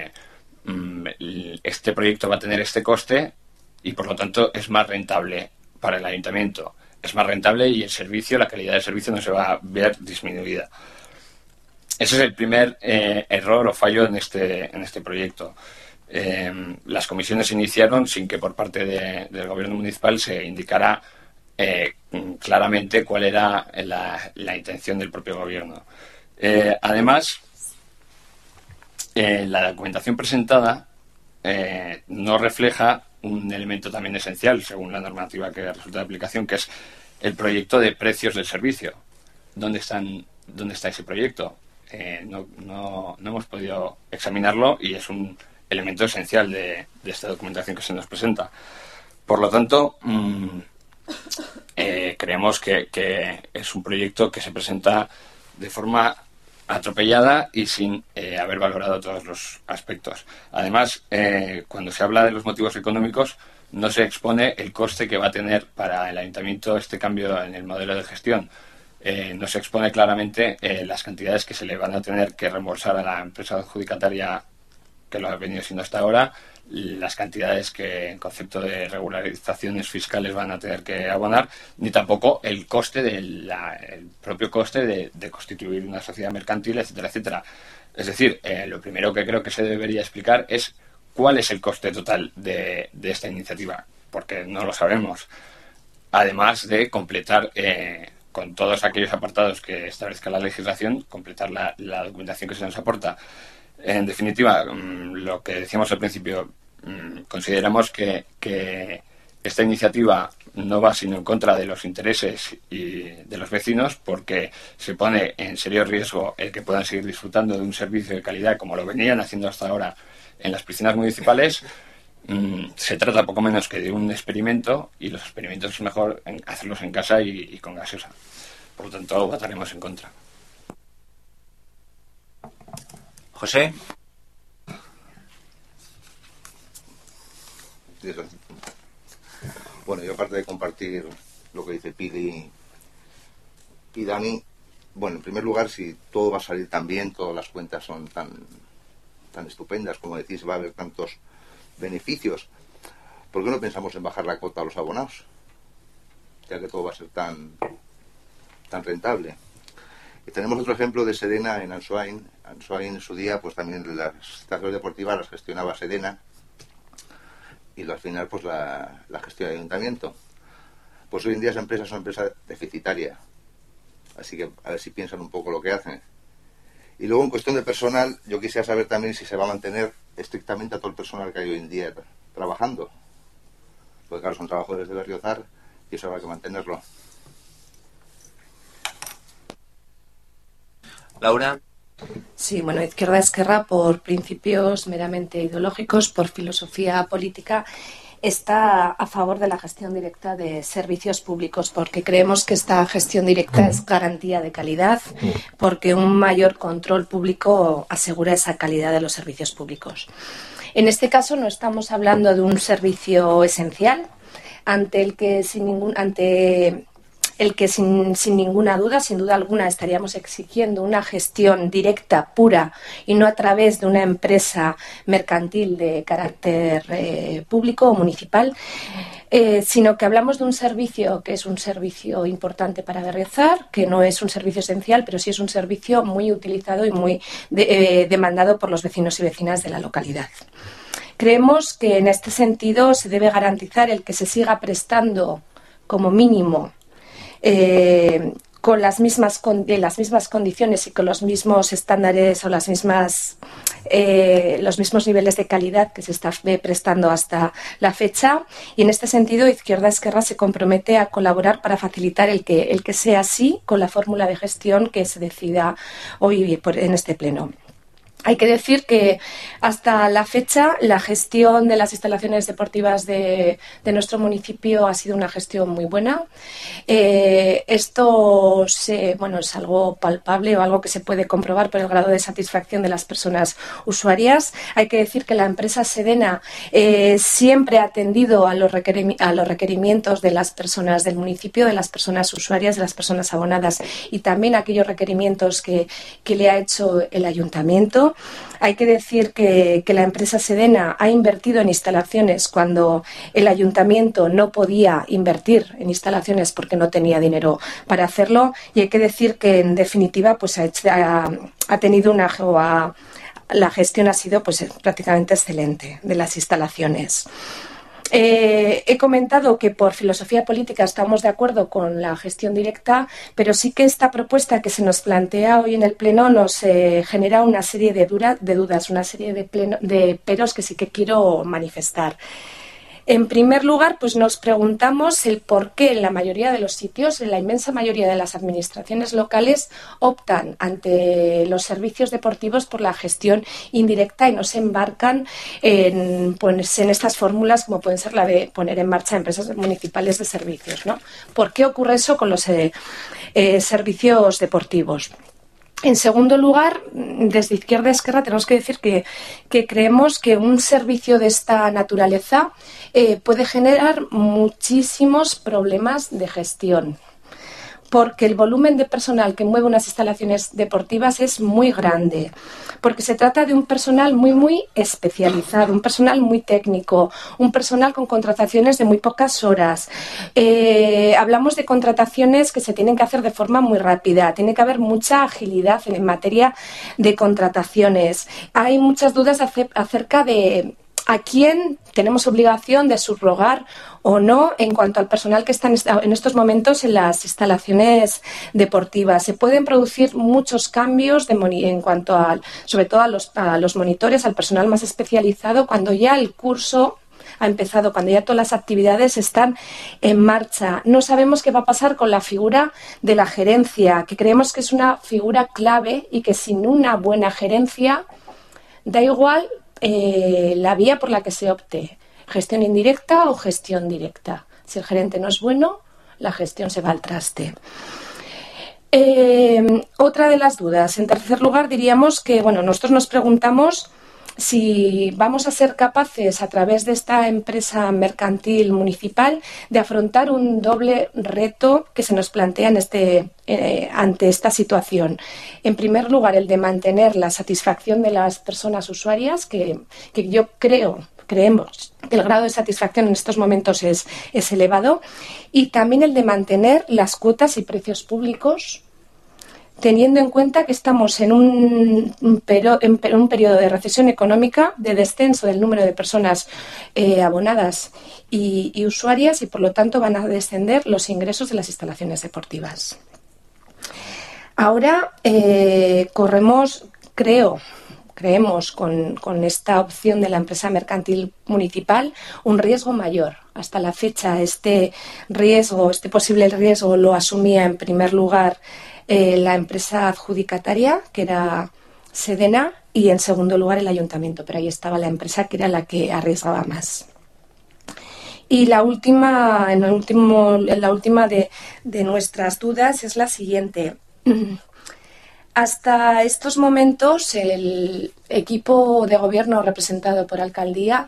este proyecto va a tener este coste y por lo tanto es más rentable para el ayuntamiento. Es más rentable y la calidad del servicio no se va a ver disminuida. Ese es el primer error o fallo en este proyecto. Las comisiones se iniciaron sin que por parte del gobierno municipal se indicara claramente cuál era la intención del propio gobierno. Además, la documentación presentada no refleja un elemento también esencial, según la normativa que resulta de aplicación, que es el proyecto de precios del servicio. ¿Dónde está ese proyecto? No hemos podido examinarlo y es un elemento esencial de esta documentación que se nos presenta. Por lo tanto, creemos que es un proyecto que se presenta de forma atropellada y sin haber valorado todos los aspectos. Además, cuando se habla de los motivos económicos, no se expone el coste que va a tener para el ayuntamiento este cambio en el modelo de gestión. No se expone claramente las cantidades que se le van a tener que reembolsar a la empresa adjudicataria que lo ha venido siendo hasta ahora, las cantidades que en concepto de regularizaciones fiscales van a tener que abonar, ni tampoco el coste el propio coste de constituir una sociedad mercantil, etcétera, etcétera. Es decir, lo primero que creo que se debería explicar es cuál es el coste total de esta iniciativa, porque no lo sabemos. Además de completar con todos aquellos apartados que establezca la legislación, completar la documentación que se nos aporta. En definitiva, lo que decíamos al principio, consideramos que esta iniciativa no va sino en contra de los intereses y de los vecinos, porque se pone en serio riesgo el que puedan seguir disfrutando de un servicio de calidad como lo venían haciendo hasta ahora en las piscinas municipales. Se trata poco menos que de un experimento y los experimentos es mejor hacerlos en casa y con gaseosa. Por lo tanto, votaremos en contra. José. Bueno, yo aparte de compartir lo que dice Pili y Dani, bueno, en primer lugar, si todo va a salir tan bien, todas las cuentas son tan estupendas, como decís, va a haber tantos beneficios, ¿por qué no pensamos en bajar la cuota a los abonados? Ya que todo va a ser tan rentable. Y tenemos otro ejemplo de Sedena en Ansoain. Ansoain en su día, pues también las estaciones deportivas las gestionaba Sedena y al final pues la gestión del ayuntamiento. Pues hoy en día esa empresa es una empresa deficitaria, así que a ver si piensan un poco lo que hacen. Y luego en cuestión de personal, yo quisiera saber también si se va a mantener estrictamente a todo el personal que hay hoy en día trabajando, porque claro, son trabajadores de Berriozar y eso habrá que mantenerlo. Laura. Sí, bueno, Izquierda Esquerra, por principios meramente ideológicos, por filosofía política, está a favor de la gestión directa de servicios públicos, porque creemos que esta gestión directa es garantía de calidad, porque un mayor control público asegura esa calidad de los servicios públicos. En este caso no estamos hablando de un servicio esencial ante el que sin ninguna duda, sin duda alguna, estaríamos exigiendo una gestión directa, pura, y no a través de una empresa mercantil de carácter público o municipal, sino que hablamos de un servicio que es un servicio importante para Berriozar, que no es un servicio esencial, pero sí es un servicio muy utilizado y muy demandado por los vecinos y vecinas de la localidad. Creemos que en este sentido se debe garantizar el que se siga prestando como mínimo con las mismas condiciones y con los mismos estándares o los mismos niveles de calidad que se está prestando hasta la fecha, y en este sentido Izquierda Esquerra se compromete a colaborar para facilitar el que sea así con la fórmula de gestión que se decida hoy en este pleno. Hay que decir que hasta la fecha la gestión de las instalaciones deportivas de nuestro municipio ha sido una gestión muy buena. Esto es algo palpable o algo que se puede comprobar por el grado de satisfacción de las personas usuarias. Hay que decir que la empresa Sedena siempre ha atendido a los requerimientos de las personas del municipio, de las personas usuarias, de las personas abonadas, y también aquellos requerimientos que le ha hecho el ayuntamiento. Hay que decir que la empresa Sedena ha invertido en instalaciones cuando el ayuntamiento no podía invertir en instalaciones porque no tenía dinero para hacerlo, y hay que decir que en definitiva pues ha tenido la gestión ha sido pues prácticamente excelente de las instalaciones. He comentado que por filosofía política estamos de acuerdo con la gestión directa, pero sí que esta propuesta que se nos plantea hoy en el Pleno nos genera una serie de dudas, una serie de peros que sí que quiero manifestar. En primer lugar, pues nos preguntamos el por qué en la mayoría de los sitios, en la inmensa mayoría de las administraciones locales, optan ante los servicios deportivos por la gestión indirecta y no se embarcan en estas fórmulas como pueden ser la de poner en marcha empresas municipales de servicios, ¿no? ¿Por qué ocurre eso con los servicios deportivos? En segundo lugar, desde Izquierda Esquerra tenemos que decir que creemos que un servicio de esta naturaleza puede generar muchísimos problemas de gestión, porque el volumen de personal que mueve unas instalaciones deportivas es muy grande, porque se trata de un personal muy especializado, un personal muy técnico, un personal con contrataciones de muy pocas horas. Hablamos de contrataciones que se tienen que hacer de forma muy rápida, tiene que haber mucha agilidad en materia de contrataciones. Hay muchas dudas acerca de a quién tenemos obligación de subrogar o no en cuanto al personal que está en estos momentos en las instalaciones deportivas. Se pueden producir muchos cambios en cuanto sobre todo a los monitores, al personal más especializado, cuando ya el curso ha empezado, cuando ya todas las actividades están en marcha. No sabemos qué va a pasar con la figura de la gerencia, que creemos que es una figura clave y que sin una buena gerencia da igual la vía por la que se opte, gestión indirecta o gestión directa. Si el gerente no es bueno, la gestión se va al traste. Otra de las dudas, en tercer lugar, diríamos que nosotros nos preguntamos si vamos a ser capaces, a través de esta empresa mercantil municipal, de afrontar un doble reto que se nos plantea ante esta situación. En primer lugar, el de mantener la satisfacción de las personas usuarias, que yo creemos que el grado de satisfacción en estos momentos es elevado, y también el de mantener las cuotas y precios públicos, teniendo en cuenta que estamos en un periodo de recesión económica, de descenso del número de personas abonadas y usuarias, y por lo tanto van a descender los ingresos de las instalaciones deportivas. Ahora creemos con esta opción de la empresa mercantil municipal un riesgo mayor. Hasta la fecha este posible riesgo lo asumía en primer lugar la empresa adjudicataria, que era Sedena y en segundo lugar el ayuntamiento, pero ahí estaba la empresa que era la que arriesgaba más. Y la última de nuestras dudas es la siguiente. Hasta estos momentos el equipo de gobierno representado por Alcaldía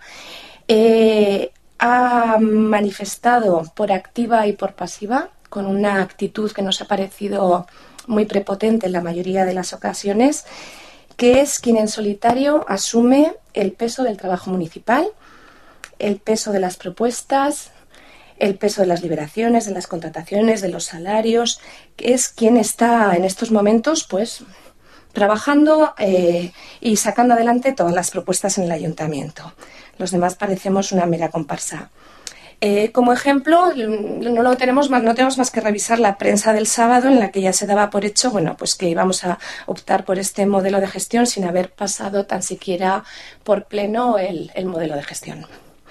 ha manifestado por activa y por pasiva, con una actitud que nos ha parecido muy prepotente en la mayoría de las ocasiones, que es quien en solitario asume el peso del trabajo municipal, el peso de las propuestas, el peso de las liberaciones, de las contrataciones, de los salarios, que es quien está en estos momentos pues trabajando y sacando adelante todas las propuestas en el ayuntamiento. Los demás parecemos una mera comparsa. Como ejemplo, no tenemos más que revisar la prensa del sábado, en la que ya se daba por hecho, bueno, pues que íbamos a optar por este modelo de gestión sin haber pasado tan siquiera por pleno el modelo de gestión.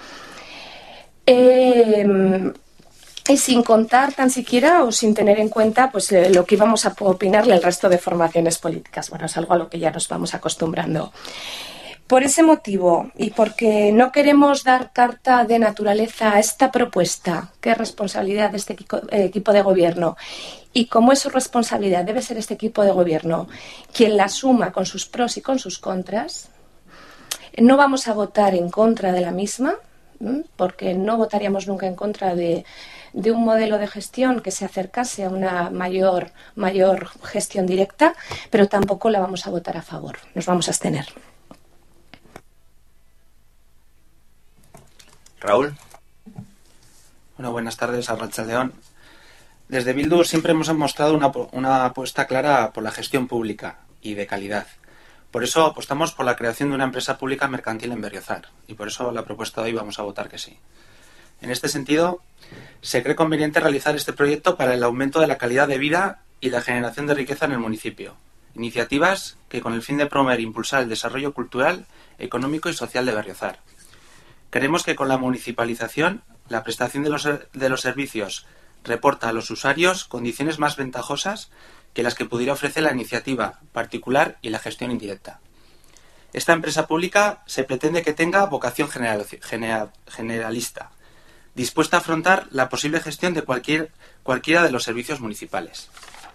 Y sin contar tan siquiera o sin tener en cuenta pues lo que íbamos a opinarle al resto de formaciones políticas. Bueno, es algo a lo que ya nos vamos acostumbrando. Por ese motivo y porque no queremos dar carta de naturaleza a esta propuesta, que es responsabilidad de este equipo de gobierno, y como es su responsabilidad, debe ser este equipo de gobierno quien la asuma con sus pros y con sus contras, no vamos a votar en contra de la misma, porque no votaríamos nunca en contra de un modelo de gestión que se acercase a una mayor gestión directa, pero tampoco la vamos a votar a favor, nos vamos a abstener. Raúl. Bueno, buenas tardes, Arratsaldeon. Desde Bildu siempre hemos mostrado una apuesta clara por la gestión pública y de calidad. Por eso apostamos por la creación de una empresa pública mercantil en Berriozar, y por eso la propuesta de hoy vamos a votar que sí. En este sentido, se cree conveniente realizar este proyecto para el aumento de la calidad de vida y la generación de riqueza en el municipio. Iniciativas que, con el fin de promover e impulsar el desarrollo cultural, económico y social de Berriozar. Creemos que con la municipalización, la prestación de los servicios reporta a los usuarios condiciones más ventajosas que las que pudiera ofrecer la iniciativa particular y la gestión indirecta. Esta empresa pública se pretende que tenga vocación generalista, dispuesta a afrontar la posible gestión de cualquiera de los servicios municipales.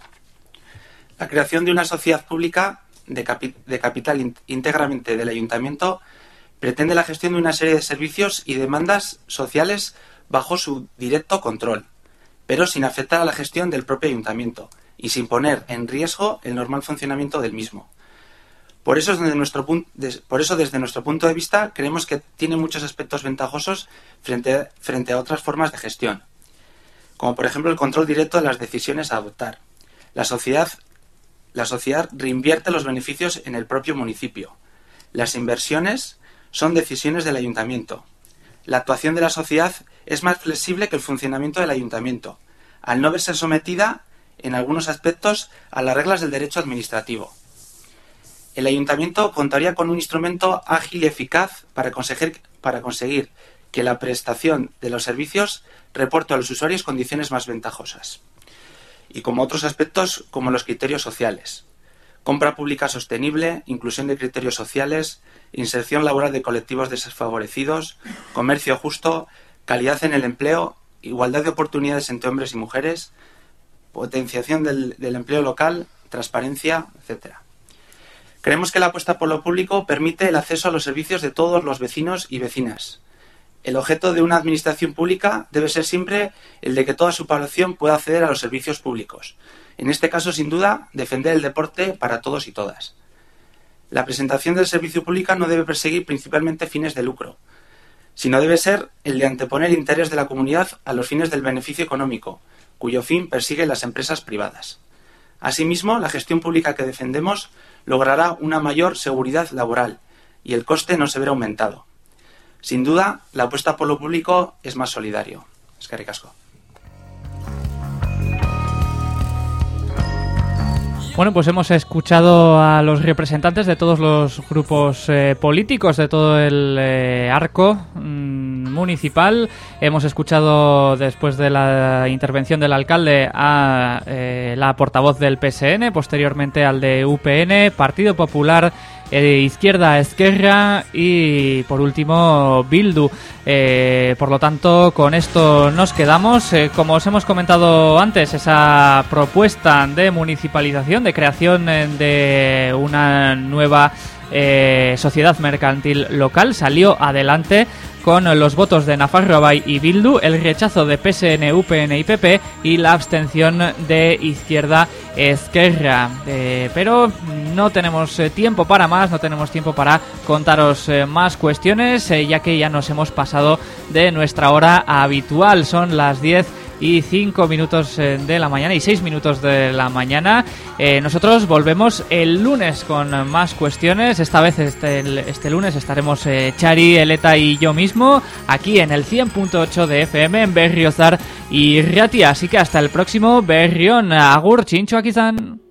La creación de una sociedad pública de capital íntegramente del ayuntamiento pretende la gestión de una serie de servicios y demandas sociales bajo su directo control, pero sin afectar a la gestión del propio ayuntamiento y sin poner en riesgo el normal funcionamiento del mismo. Por eso, desde nuestro punto de vista, creemos que tiene muchos aspectos ventajosos frente a otras formas de gestión, como por ejemplo el control directo de las decisiones a adoptar. La sociedad reinvierte los beneficios en el propio municipio. Las inversiones son decisiones del ayuntamiento. La actuación de la sociedad es más flexible que el funcionamiento del ayuntamiento, al no verse sometida, en algunos aspectos, a las reglas del derecho administrativo. El ayuntamiento contaría con un instrumento ágil y eficaz para conseguir que la prestación de los servicios reporte a los usuarios condiciones más ventajosas. Y como otros aspectos, como los criterios sociales. Compra pública sostenible, inclusión de criterios sociales, inserción laboral de colectivos desfavorecidos, comercio justo, calidad en el empleo, igualdad de oportunidades entre hombres y mujeres, potenciación del empleo local, transparencia, etc. Creemos que la apuesta por lo público permite el acceso a los servicios de todos los vecinos y vecinas. El objeto de una administración pública debe ser siempre el de que toda su población pueda acceder a los servicios públicos. En este caso, sin duda, defender el deporte para todos y todas. La presentación del servicio público no debe perseguir principalmente fines de lucro, sino debe ser el de anteponer el interés de la comunidad a los fines del beneficio económico, cuyo fin persiguen las empresas privadas. Asimismo, la gestión pública que defendemos logrará una mayor seguridad laboral y el coste no se verá aumentado. Sin duda, la apuesta por lo público es más solidario. Eskerrik asko. Bueno, pues hemos escuchado a los representantes de todos los grupos políticos, de todo el arco municipal. Hemos escuchado, después de la intervención del alcalde, a la portavoz del PSN, posteriormente al de UPN, Partido Popular, Izquierda, Esquerra y por último Bildu. Por lo tanto, con esto nos quedamos. Como os hemos comentado antes, esa propuesta de municipalización, de creación de una nueva sociedad mercantil local, salió adelante con los votos de Nafarroa y Bildu, el rechazo de PSN, UPN y PP y la abstención de Izquierda Esquerra. Pero no tenemos tiempo para más, no tenemos tiempo para contaros más cuestiones, ya que ya nos hemos pasado de nuestra hora habitual. Son las 10:05 de la mañana y 6 minutos de la mañana. Nosotros volvemos el lunes con más cuestiones. Esta vez este lunes estaremos Chari, Eleta y yo mismo aquí en el 100.8 de FM en Berriozar y Ratia. Así que hasta el próximo Berrión. Agur, Chincho Akizan.